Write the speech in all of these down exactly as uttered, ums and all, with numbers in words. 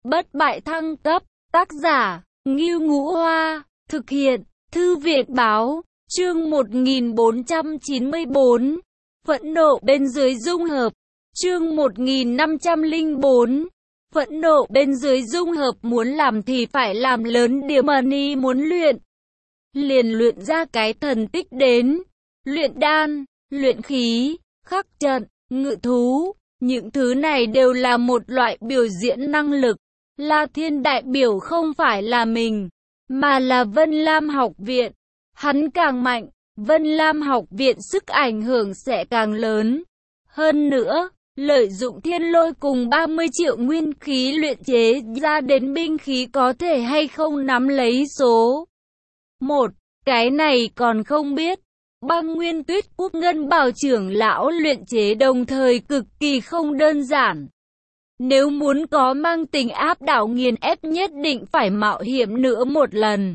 Bất bại thăng cấp, tác giả, Ngưu Ngũ Hoa, thực hiện, Thư viện báo, chương một nghìn bốn trăm chín mươi tư, phẫn nộ bên dưới dung hợp, chương một nghìn năm trăm lẻ bốn, phẫn nộ bên dưới dung hợp. Muốn làm thì phải làm lớn điều mà ni muốn luyện, liền luyện ra cái thần tích đến, luyện đan, luyện khí, khắc trận, ngự thú, những thứ này đều là một loại biểu diễn năng lực. La Thiên đại biểu không phải là mình, mà là Vân Lam học viện. Hắn càng mạnh, Vân Lam học viện sức ảnh hưởng sẽ càng lớn. Hơn nữa, lợi dụng thiên lôi cùng ba mươi triệu nguyên khí luyện chế ra đến binh khí có thể hay không nắm lấy số một, cái này còn không biết. Băng Nguyên Tuyết Quốc Ngân Bảo trưởng lão luyện chế đồng thời cực kỳ không đơn giản. Nếu muốn có mang tính áp đảo nghiền ép nhất định phải mạo hiểm nữa một lần.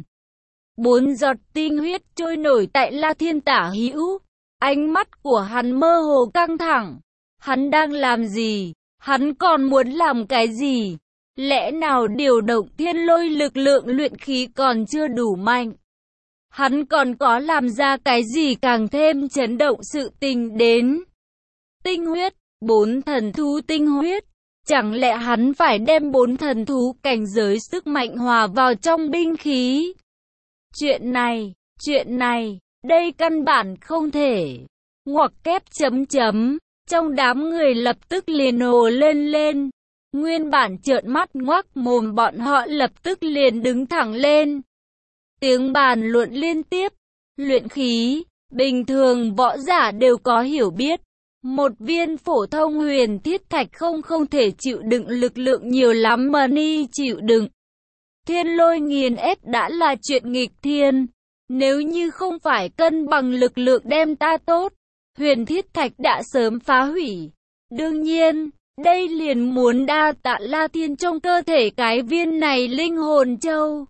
Bốn giọt tinh huyết trôi nổi tại La Thiên tả hữu. Ánh mắt của hắn mơ hồ căng thẳng. Hắn đang làm gì? Hắn còn muốn làm cái gì? Lẽ nào điều động thiên lôi lực lượng luyện khí còn chưa đủ mạnh? Hắn còn có làm ra cái gì càng thêm chấn động sự tình đến? Tinh huyết, bốn thần thú tinh huyết. Chẳng lẽ hắn phải đem bốn thần thú cảnh giới sức mạnh hòa vào trong binh khí? Chuyện này, chuyện này, đây căn bản không thể. Ngoặc kép chấm chấm, trong đám người lập tức liền ồ lên lên. Nguyên bản trợn mắt ngoác mồm bọn họ lập tức liền đứng thẳng lên. Tiếng bàn luận liên tiếp, luyện khí, bình thường võ giả đều có hiểu biết. Một viên phổ thông huyền thiết thạch không không thể chịu đựng lực lượng nhiều lắm mà ni chịu đựng. Thiên lôi nghiền ép đã là chuyện nghịch thiên. Nếu như không phải cân bằng lực lượng đem ta tốt, huyền thiết thạch đã sớm phá hủy. Đương nhiên, đây liền muốn đa tạ La Thiên trong cơ thể cái viên này linh hồn châu.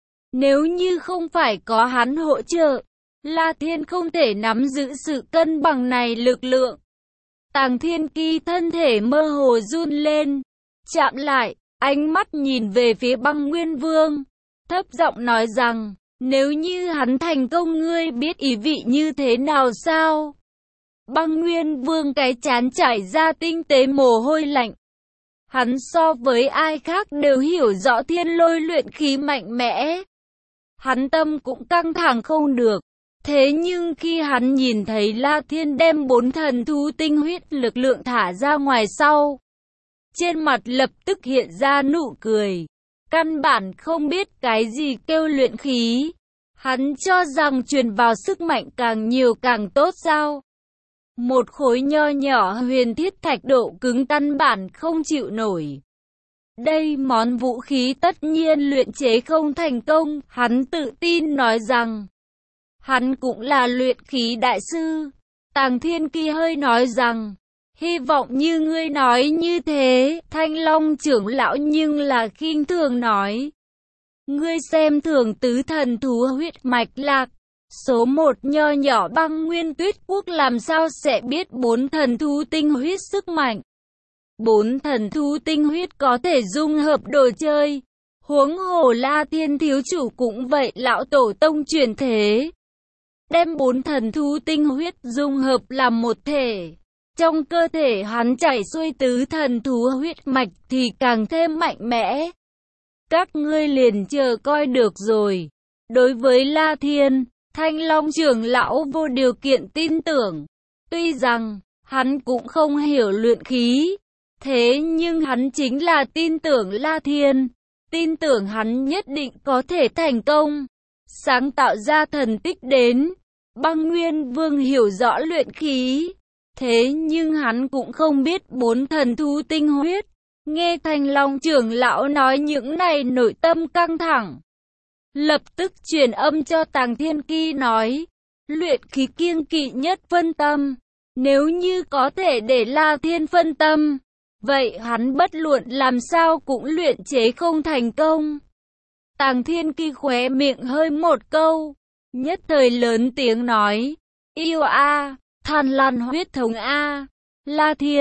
Nếu như không phải có hắn hỗ trợ, La Thiên không thể nắm giữ sự cân bằng này lực lượng. Tàng Thiên Kỳ thân thể mơ hồ run lên, chạm lại, ánh mắt nhìn về phía Băng Nguyên Vương, thấp giọng nói rằng, nếu như hắn thành công ngươi biết ý vị như thế nào sao? Băng Nguyên Vương cái trán chảy ra tinh tế mồ hôi lạnh. Hắn so với ai khác đều hiểu rõ thiên lôi luyện khí mạnh mẽ. Hắn tâm cũng căng thẳng không được. Thế nhưng khi hắn nhìn thấy La Thiên đem bốn thần thú tinh huyết lực lượng thả ra ngoài sau, trên mặt lập tức hiện ra nụ cười. Căn bản không biết cái gì kêu luyện khí. Hắn cho rằng truyền vào sức mạnh càng nhiều càng tốt sao? Một khối nho nhỏ huyền thiết thạch độ cứng căn bản không chịu nổi. Đây món vũ khí tất nhiên luyện chế không thành công. Hắn tự tin nói rằng hắn cũng là luyện khí đại sư. Tàng Thiên Kỳ hơi nói rằng, hy vọng như ngươi nói như thế. Thanh Long trưởng lão nhưng là khinh thường nói, ngươi xem thường tứ thần thú huyết mạch lạc. Số một nho nhỏ Băng Nguyên Tuyết Quốc làm sao sẽ biết bốn thần thú tinh huyết sức mạnh. Bốn thần thú tinh huyết có thể dung hợp đồ chơi. Huống hồ La Thiên thiếu chủ cũng vậy, lão tổ tông truyền thế. Đem bốn thần thú tinh huyết dung hợp làm một thể. Trong cơ thể hắn chảy xuôi tứ thần thú huyết mạch thì càng thêm mạnh mẽ. Các ngươi liền chờ coi được rồi. Đối với La Thiên, Thanh Long trưởng lão vô điều kiện tin tưởng. Tuy rằng, hắn cũng không hiểu luyện khí. Thế nhưng hắn chính là tin tưởng La Thiên. Tin tưởng hắn nhất định có thể thành công. Sáng tạo ra thần tích đến. Băng Nguyên Vương hiểu rõ luyện khí. Thế nhưng hắn cũng không biết bốn thần thú tinh huyết. Nghe Thanh Long trưởng lão nói những này nội tâm căng thẳng. Lập tức truyền âm cho Tàng Thiên Kỳ nói. Luyện khí kiêng kỵ nhất phân tâm. Nếu như có thể để La Thiên phân tâm, vậy hắn bất luận làm sao cũng luyện chế không thành công. Tàng Thiên Kỳ khóe miệng hơi một câu. Nhất thời lớn tiếng nói, yêu a, Than Lan huyết thống a, La Thiên,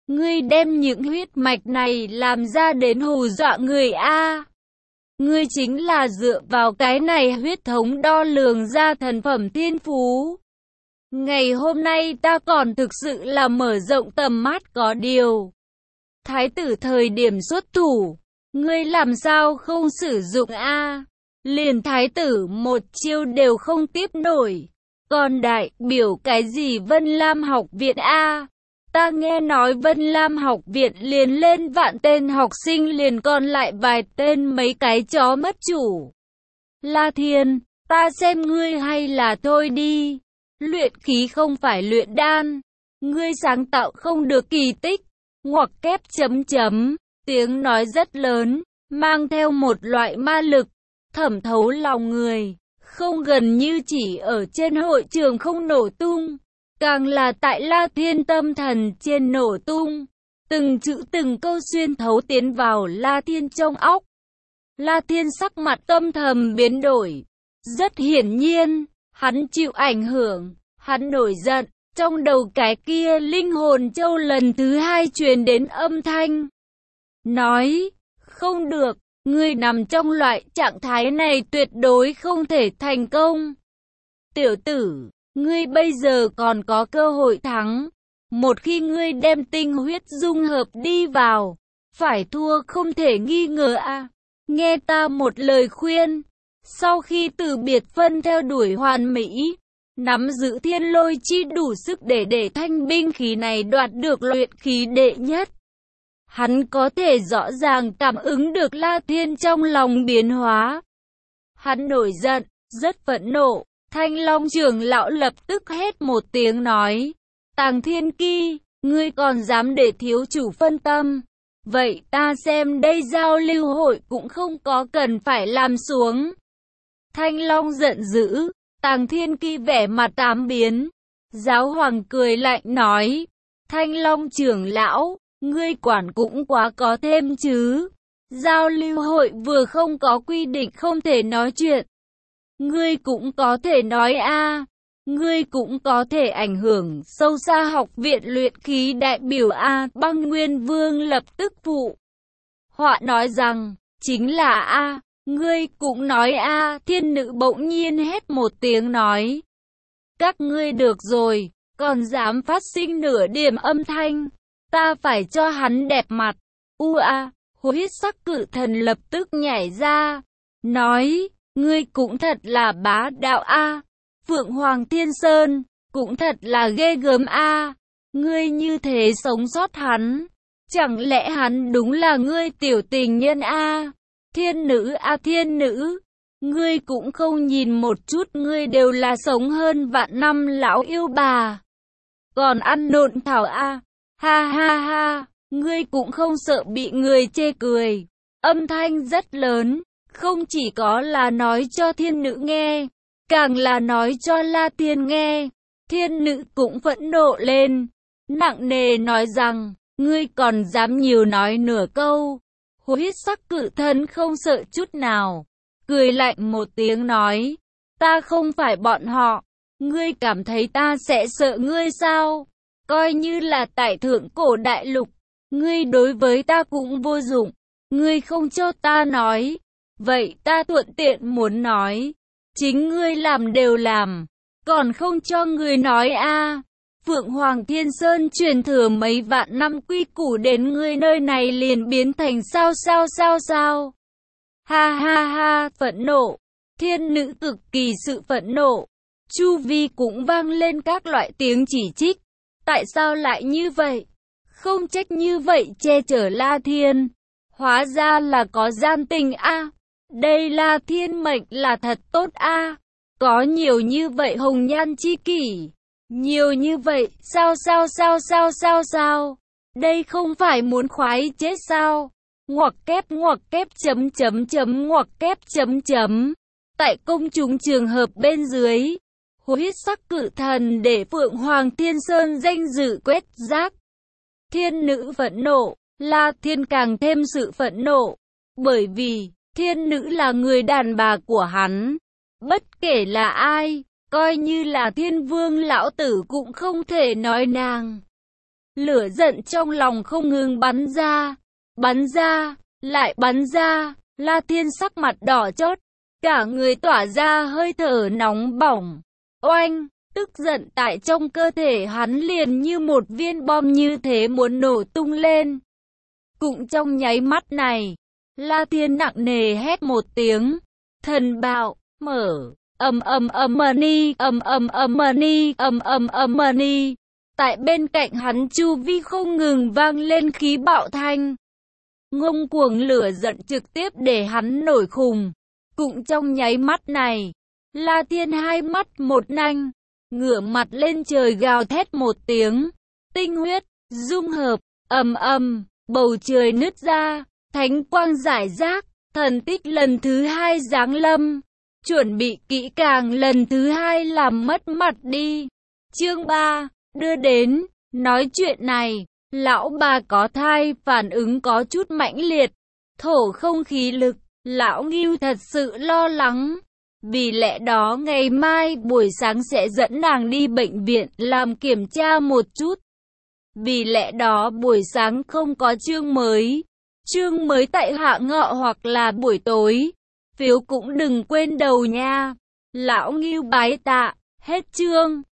Ngươi đem những huyết mạch này làm ra đến hù dọa người a. Ngươi chính là dựa vào cái này huyết thống đo lường ra thần phẩm thiên phú. Ngày hôm nay ta còn thực sự là mở rộng tầm mắt có điều. Thái tử thời điểm xuất thủ, ngươi làm sao không sử dụng a? Liền thái tử một chiêu đều không tiếp nổi. Còn đại biểu cái gì Vân Lam học viện a? Ta nghe nói Vân Lam học viện liền lên vạn tên học sinh liền còn lại vài tên mấy cái chó mất chủ. La Thiên, ta xem ngươi hay là thôi đi. Luyện khí không phải luyện đan. Ngươi sáng tạo không được kỳ tích. Ngoặc kép chấm chấm. Tiếng nói rất lớn, mang theo một loại ma lực, thẩm thấu lòng người. Không gần như chỉ ở trên hội trường không nổ tung. Càng là tại La Thiên tâm thần trên nổ tung. Từng chữ từng câu xuyên thấu tiến vào La Thiên trong óc. La Thiên sắc mặt tâm thầm biến đổi. Rất hiển nhiên, hắn chịu ảnh hưởng, hắn nổi giận. Trong đầu cái kia linh hồn châu lần thứ hai truyền đến âm thanh. Nói, không được, ngươi nằm trong loại trạng thái này tuyệt đối không thể thành công. Tiểu tử, ngươi bây giờ còn có cơ hội thắng. Một khi ngươi đem tinh huyết dung hợp đi vào, phải thua không thể nghi ngờ a. Nghe ta một lời khuyên. Sau khi từ biệt phân theo đuổi hoàn mỹ, nắm giữ thiên lôi chi đủ sức để để thanh binh khí này đoạt được luyện khí đệ nhất. Hắn có thể rõ ràng cảm ứng được La Thiên trong lòng biến hóa. Hắn nổi giận, rất phẫn nộ. Thanh Long trưởng lão lập tức hét một tiếng nói. Tàng Thiên Ki, ngươi còn dám để thiếu chủ phân tâm. Vậy ta xem đây giao lưu hội cũng không có cần phải làm xuống. Thanh Long giận dữ. Tàng Thiên Ki vẻ mặt tám biến. Giáo hoàng cười lạnh nói. Thanh Long trưởng lão, ngươi quản cũng quá có thêm chứ. Giao lưu hội vừa không có quy định không thể nói chuyện. Ngươi cũng có thể nói a. Ngươi cũng có thể ảnh hưởng sâu xa học viện luyện khí đại biểu a. Băng Nguyên Vương lập tức phụ họa nói rằng, chính là a. Ngươi cũng nói a. Thiên nữ bỗng nhiên hét một tiếng nói. Các ngươi được rồi, còn dám phát sinh nửa điểm âm thanh. Ta phải cho hắn đẹp mặt. U a. Huyết sắc cự thần lập tức nhảy ra. Nói, ngươi cũng thật là bá đạo a. Phượng Hoàng Thiên Sơn, cũng thật là ghê gớm a. Ngươi như thế sống sót hắn. Chẳng lẽ hắn đúng là ngươi tiểu tình nhân a? Thiên nữ a thiên nữ. Ngươi cũng không nhìn một chút, ngươi đều là sống hơn vạn năm lão yêu bà. Còn ăn nộn thảo a. Ha ha ha, ngươi cũng không sợ bị người chê cười. Âm thanh rất lớn, không chỉ có là nói cho thiên nữ nghe, càng là nói cho La Thiên nghe. Thiên nữ cũng phẫn nộ lên, nặng nề nói rằng, ngươi còn dám nhiều nói nửa câu. Huyết sắc cự thân không sợ chút nào, cười lạnh một tiếng nói, ta không phải bọn họ, ngươi cảm thấy ta sẽ sợ ngươi sao? Coi như là tại thượng cổ đại lục, ngươi đối với ta cũng vô dụng, ngươi không cho ta nói, vậy ta thuận tiện muốn nói, chính ngươi làm đều làm, còn không cho ngươi nói a. Phượng Hoàng Thiên Sơn truyền thừa mấy vạn năm quy củ đến ngươi nơi này liền biến thành sao sao sao sao. Ha ha ha, phẫn nộ. Thiên nữ cực kỳ sự phẫn nộ. Chu vi cũng vang lên các loại tiếng chỉ trích. Tại sao lại như vậy? Không trách như vậy che chở La Thiên. Hóa ra là có gian tình a. Đây La Thiên mệnh là thật tốt a. Có nhiều như vậy hồng nhan chi kỷ. Nhiều như vậy, sao sao sao sao sao sao? Đây không phải muốn khoái chết sao? Ngoặc kép ngoặc kép chấm chấm chấm ngoặc kép chấm chấm. Tại công chúng trường hợp bên dưới, huyết sắc cự thần để Phượng Hoàng Thiên Sơn danh dự quét rác. Thiên nữ phẫn nộ, La Thiên càng thêm sự phẫn nộ, bởi vì thiên nữ là người đàn bà của hắn. Bất kể là ai, coi như là thiên vương lão tử cũng không thể nói nàng Lửa giận trong lòng không ngừng bắn ra, bắn ra, lại bắn ra. La Thiên sắc mặt đỏ chót, cả người tỏa ra hơi thở nóng bỏng. Oanh, tức giận tại trong cơ thể hắn liền như một viên bom như thế muốn nổ tung lên. Cũng trong nháy mắt này, La Thiên nặng nề hét một tiếng, thần bạo, mở, ầm ầm ầm ni, ầm ầm ầm ni, ầm ầm ầm ni. Tại bên cạnh hắn chu vi không ngừng vang lên khí bạo thanh. Ngông cuồng lửa giận trực tiếp để hắn nổi khùng. Cũng trong nháy mắt này, La Thiên hai mắt một nanh, ngửa mặt lên trời gào thét một tiếng, tinh huyết, dung hợp, ầm ầm, bầu trời nứt ra, thánh quang rải rác, thần tích lần thứ hai giáng lâm, chuẩn bị kỹ càng lần thứ hai làm mất mặt đi. Chương ba, đưa đến, nói chuyện này, lão bà có thai, phản ứng có chút mãnh liệt, thổ không khí lực, lão Ngưu thật sự lo lắng. Vì lẽ đó ngày mai buổi sáng sẽ dẫn nàng đi bệnh viện làm kiểm tra một chút. Vì lẽ đó buổi sáng không có chương mới. Chương mới tại hạ ngọ hoặc là buổi tối. Phiếu cũng đừng quên đầu nha. Lão Ngưu bái tạ, hết chương.